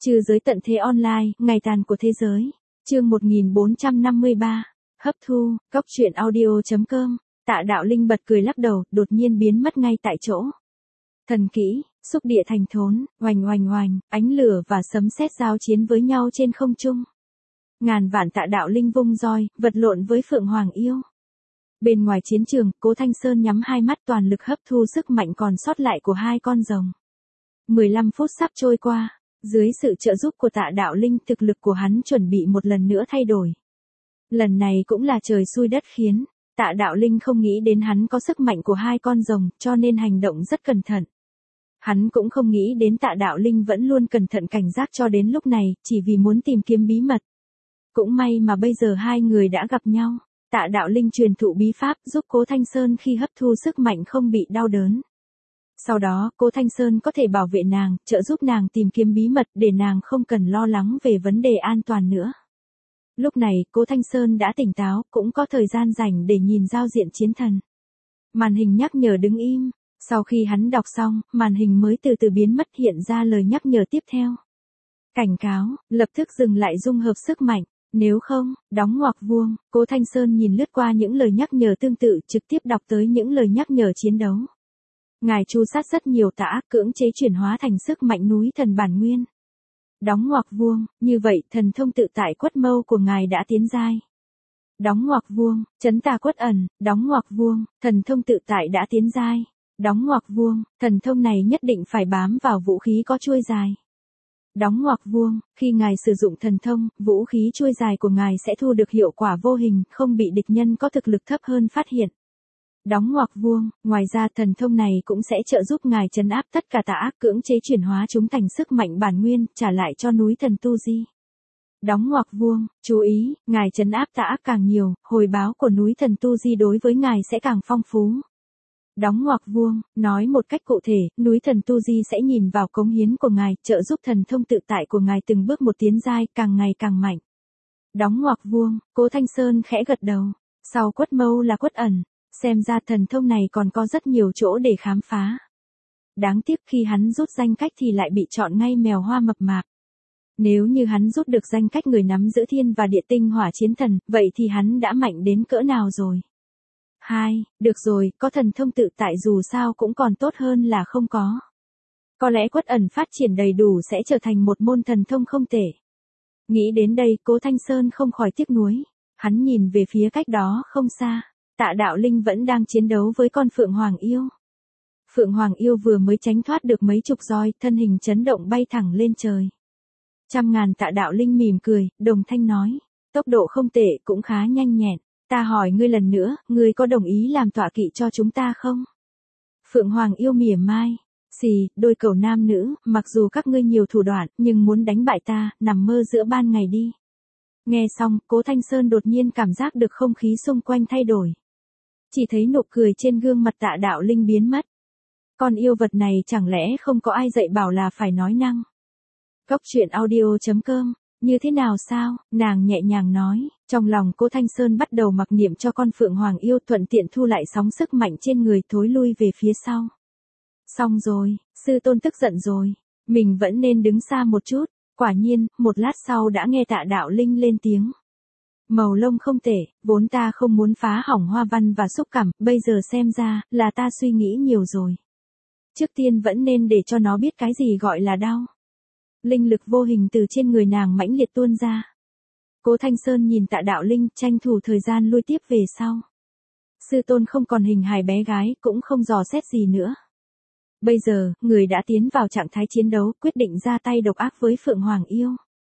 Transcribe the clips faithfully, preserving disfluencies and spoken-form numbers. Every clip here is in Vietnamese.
Trừ giới tận thế online, ngày tàn của thế giới. Chương một nghìn bốn trăm năm mươi ba. Hấp thu, cốc truyện audio chấm com. Tạ Đạo Linh bật cười lắc đầu, đột nhiên biến mất ngay tại chỗ. Thần kỹ, xúc địa thành thốn, oành oành oành, ánh lửa và sấm sét giao chiến với nhau trên không trung. Ngàn vạn Tạ Đạo Linh vung roi, vật lộn với Phượng Hoàng Yêu. Bên ngoài chiến trường, Cố Thanh Sơn nhắm hai mắt toàn lực hấp thu sức mạnh còn sót lại của hai con rồng. mười lăm phút sắp trôi qua, dưới sự trợ giúp của Tạ Đạo Linh, thực lực của hắn chuẩn bị một lần nữa thay đổi. Lần này cũng là trời xui đất khiến, Tạ Đạo Linh không nghĩ đến hắn có sức mạnh của hai con rồng, cho nên hành động rất cẩn thận. Hắn cũng không nghĩ đến Tạ Đạo Linh vẫn luôn cẩn thận cảnh giác cho đến lúc này, chỉ vì muốn tìm kiếm bí mật. Cũng may mà bây giờ hai người đã gặp nhau. Tạ Đạo Linh truyền thụ bí pháp giúp Cố Thanh Sơn khi hấp thu sức mạnh không bị đau đớn. Sau đó, Cố Thanh Sơn có thể bảo vệ nàng, trợ giúp nàng tìm kiếm bí mật để nàng không cần lo lắng về vấn đề an toàn nữa. Lúc này, Cố Thanh Sơn đã tỉnh táo, cũng có thời gian rảnh để nhìn giao diện chiến thần. Màn hình nhắc nhở đứng im. Sau khi hắn đọc xong, màn hình mới từ từ biến mất, hiện ra lời nhắc nhở tiếp theo. Cảnh cáo, lập tức dừng lại dung hợp sức mạnh. Nếu không, đóng ngoặc vuông. Cố Thanh Sơn nhìn lướt qua những lời nhắc nhở tương tự, trực tiếp đọc tới những lời nhắc nhở chiến đấu. Ngài tru sát rất nhiều tà ác, cưỡng chế chuyển hóa thành sức mạnh núi thần bản nguyên. Đóng ngoặc vuông, như vậy thần thông tự tại quất mâu của ngài đã tiến giai. Đóng ngoặc vuông, chấn tà quất ẩn, đóng ngoặc vuông, thần thông tự tại đã tiến giai. Đóng ngoặc vuông, thần thông này nhất định phải bám vào vũ khí có chuôi dài. Đóng ngoặc vuông, khi ngài sử dụng thần thông, vũ khí chuôi dài của ngài sẽ thu được hiệu quả vô hình, không bị địch nhân có thực lực thấp hơn phát hiện. Đóng ngoặc vuông, ngoài ra thần thông này cũng sẽ trợ giúp ngài trấn áp tất cả tà ác, cưỡng chế chuyển hóa chúng thành sức mạnh bản nguyên, trả lại cho núi thần Tu Di. Đóng ngoặc vuông, chú ý, ngài trấn áp tà ác càng nhiều, hồi báo của núi thần Tu Di đối với ngài sẽ càng phong phú. Đóng ngoặc vuông, nói một cách cụ thể, núi thần Tu Di sẽ nhìn vào cống hiến của ngài, trợ giúp thần thông tự tại của ngài từng bước một tiến giai, càng ngày càng mạnh. Đóng ngoặc vuông, Cố Thanh Sơn khẽ gật đầu. Sau quất mâu là quất ẩn, xem ra thần thông này còn có rất nhiều chỗ để khám phá. Đáng tiếc khi hắn rút danh cách thì lại bị chọn ngay mèo hoa mập mạp. Nếu như hắn rút được danh cách người nắm giữ thiên và địa tinh hỏa chiến thần, vậy thì hắn đã mạnh đến cỡ nào rồi? Hai, được rồi, có thần thông tự tại dù sao cũng còn tốt hơn là không có. Có lẽ quất ẩn phát triển đầy đủ sẽ trở thành một môn thần thông không tệ. Nghĩ đến đây, Cố Thanh Sơn không khỏi tiếc nuối. Hắn nhìn về phía cách đó không xa. Tạ Đạo Linh vẫn đang chiến đấu với con Phượng Hoàng Yêu. Phượng Hoàng Yêu vừa mới tránh thoát được mấy chục roi, thân hình chấn động bay thẳng lên trời. Trăm ngàn Tạ Đạo Linh mỉm cười, đồng thanh nói. Tốc độ không tệ, cũng khá nhanh nhẹn. Ta hỏi ngươi lần nữa, ngươi có đồng ý làm tọa kỵ cho chúng ta không? Phượng Hoàng Yêu mỉa mai. Xì, đôi cẩu nam nữ, mặc dù các ngươi nhiều thủ đoạn, nhưng muốn đánh bại ta, nằm mơ giữa ban ngày đi. Nghe xong, Cố Thanh Sơn đột nhiên cảm giác được không khí xung quanh thay đổi. Chỉ thấy nụ cười trên gương mặt Tạ Đạo Linh biến mất. Con yêu vật này chẳng lẽ không có ai dạy bảo là phải nói năng. Cốc truyện audio chấm com. Như thế nào sao? Nàng nhẹ nhàng nói. Trong lòng Cố Thanh Sơn bắt đầu mặc niệm cho con Phượng Hoàng Yêu, thuận tiện thu lại sóng sức mạnh trên người, thối lui về phía sau. Xong rồi, sư tôn tức giận rồi. Mình vẫn nên đứng xa một chút. Quả nhiên, một lát sau đã nghe Tạ Đạo Linh lên tiếng. Màu lông không tệ, vốn ta không muốn phá hỏng hoa văn và xúc cảm, bây giờ xem ra, là ta suy nghĩ nhiều rồi. Trước tiên vẫn nên để cho nó biết cái gì gọi là đau. Linh lực vô hình từ trên người nàng mãnh liệt tuôn ra. Cố Thanh Sơn nhìn Tạ Đạo Linh, tranh thủ thời gian lui tiếp về sau. Sư tôn không còn hình hài bé gái, cũng không dò xét gì nữa. Bây giờ, người đã tiến vào trạng thái chiến đấu, quyết định ra tay độc ác với Phượng Hoàng Yêu.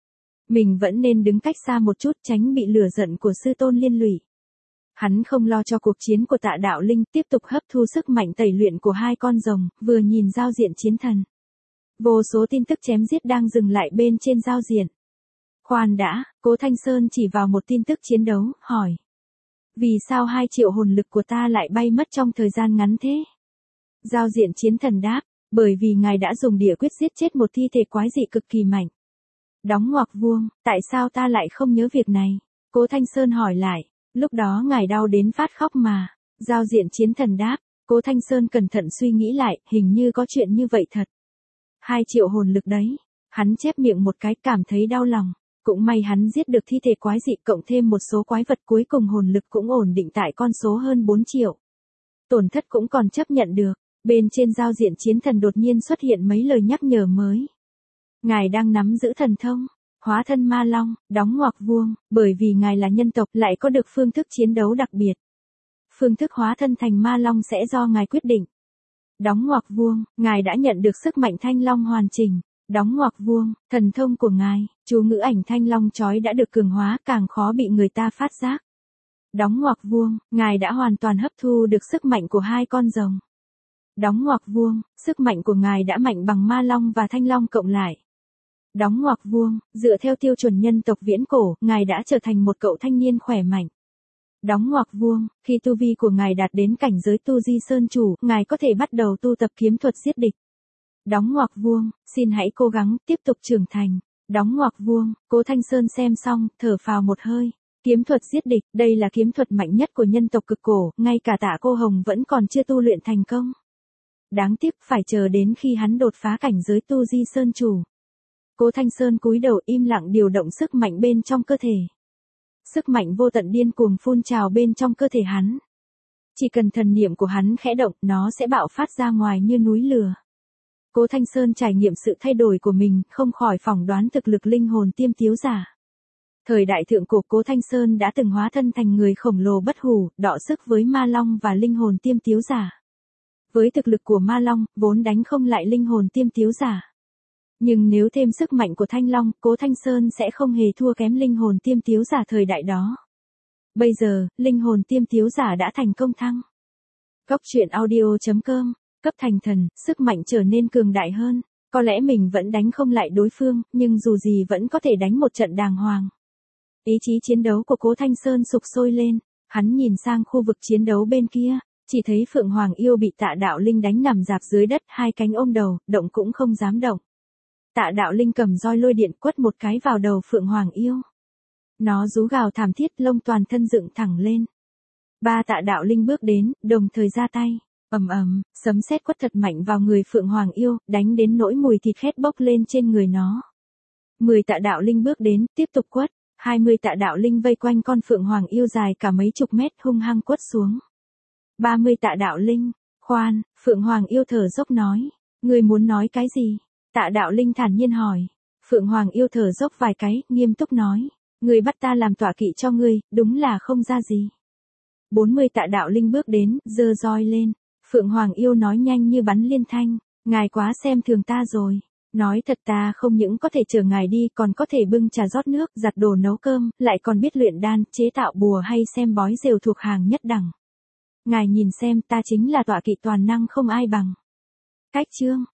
Mình vẫn nên đứng cách xa một chút, tránh bị lửa giận của sư tôn liên lụy. Hắn không lo cho cuộc chiến của Tạ Đạo Linh, tiếp tục hấp thu sức mạnh tẩy luyện của hai con rồng, vừa nhìn giao diện chiến thần. Vô số tin tức chém giết đang dừng lại bên trên giao diện. Khoan đã, Cố Thanh Sơn chỉ vào một tin tức chiến đấu, hỏi. Vì sao hai triệu hồn lực của ta lại bay mất trong thời gian ngắn thế? Giao diện chiến thần đáp, bởi vì ngài đã dùng địa quyết giết chết một thi thể quái dị cực kỳ mạnh. Đóng ngoặc vuông, tại sao ta lại không nhớ việc này? Cố Thanh Sơn hỏi lại, lúc đó ngài đau đến phát khóc mà. Giao diện chiến thần đáp, Cố Thanh Sơn cẩn thận suy nghĩ lại, hình như có chuyện như vậy thật. Hai triệu hồn lực đấy. Hắn chép miệng một cái cảm thấy đau lòng. Cũng may hắn giết được thi thể quái dị cộng thêm một số quái vật cuối cùng hồn lực cũng ổn định tại con số hơn bốn triệu. Tổn thất cũng còn chấp nhận được. Bên trên giao diện chiến thần đột nhiên xuất hiện mấy lời nhắc nhở mới. Ngài đang nắm giữ thần thông, hóa thân ma long, đóng ngoặc vuông, bởi vì ngài là nhân tộc lại có được phương thức chiến đấu đặc biệt. Phương thức hóa thân thành ma long sẽ do ngài quyết định. Đóng ngoặc vuông, ngài đã nhận được sức mạnh thanh long hoàn chỉnh. Đóng ngoặc vuông, thần thông của ngài, chú ngữ ảnh thanh long chói đã được cường hóa càng khó bị người ta phát giác. Đóng ngoặc vuông, ngài đã hoàn toàn hấp thu được sức mạnh của hai con rồng. Đóng ngoặc vuông, sức mạnh của ngài đã mạnh bằng ma long và thanh long cộng lại. Đóng ngoặc vuông, dựa theo tiêu chuẩn nhân tộc viễn cổ, ngài đã trở thành một cậu thanh niên khỏe mạnh. Đóng ngoặc vuông, khi tu vi của ngài đạt đến cảnh giới tu di sơn chủ, ngài có thể bắt đầu tu tập kiếm thuật giết địch. Đóng ngoặc vuông, xin hãy cố gắng, tiếp tục trưởng thành. Đóng ngoặc vuông, Cố Thanh Sơn xem xong, thở phào một hơi. Kiếm thuật giết địch, đây là kiếm thuật mạnh nhất của nhân tộc cực cổ, ngay cả Tạ Cô Hồng vẫn còn chưa tu luyện thành công. Đáng tiếc phải chờ đến khi hắn đột phá cảnh giới tu di sơn chủ. Cố Thanh Sơn cúi đầu im lặng điều động sức mạnh bên trong cơ thể. Sức mạnh vô tận điên cuồng phun trào bên trong cơ thể hắn. Chỉ cần thần niệm của hắn khẽ động, nó sẽ bạo phát ra ngoài như núi lửa. Cố Thanh Sơn trải nghiệm sự thay đổi của mình, không khỏi phỏng đoán thực lực linh hồn tiêm tiếu giả. Thời đại thượng cổ, Cố Thanh Sơn đã từng hóa thân thành người khổng lồ bất hủ, đọ sức với ma long và linh hồn tiêm tiếu giả. Với thực lực của ma long, vốn đánh không lại linh hồn tiêm tiếu giả. Nhưng nếu thêm sức mạnh của thanh long, Cố Thanh Sơn sẽ không hề thua kém linh hồn tiêm tiếu giả thời đại đó. Bây giờ, linh hồn tiêm tiếu giả đã thành công thăng. Góc truyện audio chấm com, cấp thành thần, sức mạnh trở nên cường đại hơn. Có lẽ mình vẫn đánh không lại đối phương, nhưng dù gì vẫn có thể đánh một trận đàng hoàng. Ý chí chiến đấu của Cố Thanh Sơn sục sôi lên, hắn nhìn sang khu vực chiến đấu bên kia, chỉ thấy Phượng Hoàng Yêu bị Tạ Đạo Linh đánh nằm rạp dưới đất, hai cánh ôm đầu, động cũng không dám động. Tạ Đạo Linh cầm roi lôi điện quất một cái vào đầu Phượng Hoàng Yêu. Nó rú gào thảm thiết, lông toàn thân dựng thẳng lên. Ba Tạ Đạo Linh bước đến, đồng thời ra tay. Ầm ầm, sấm sét quất thật mạnh vào người Phượng Hoàng Yêu, đánh đến nỗi mùi thịt khét bốc lên trên người nó. Mười Tạ Đạo Linh bước đến, tiếp tục quất. Hai mươi Tạ Đạo Linh vây quanh con Phượng Hoàng Yêu dài cả mấy chục mét hung hăng quất xuống. Ba mươi Tạ Đạo Linh, khoan, Phượng Hoàng Yêu thở dốc nói. Ngươi muốn nói cái gì? Tạ Đạo Linh thản nhiên hỏi. Phượng Hoàng Yêu thở dốc vài cái, nghiêm túc nói. Ngươi bắt ta làm tọa kỵ cho ngươi, đúng là không ra gì. Bốn mươi Tạ Đạo Linh bước đến, giơ roi lên. Phượng Hoàng Yêu nói nhanh như bắn liên thanh. Ngài quá xem thường ta rồi. Nói thật, ta không những có thể chở ngài đi, còn có thể bưng trà rót nước, giặt đồ nấu cơm, lại còn biết luyện đan, chế tạo bùa hay xem bói rều thuộc hàng nhất đẳng. Ngài nhìn xem, ta chính là tọa kỵ toàn năng không ai bằng. Cách chương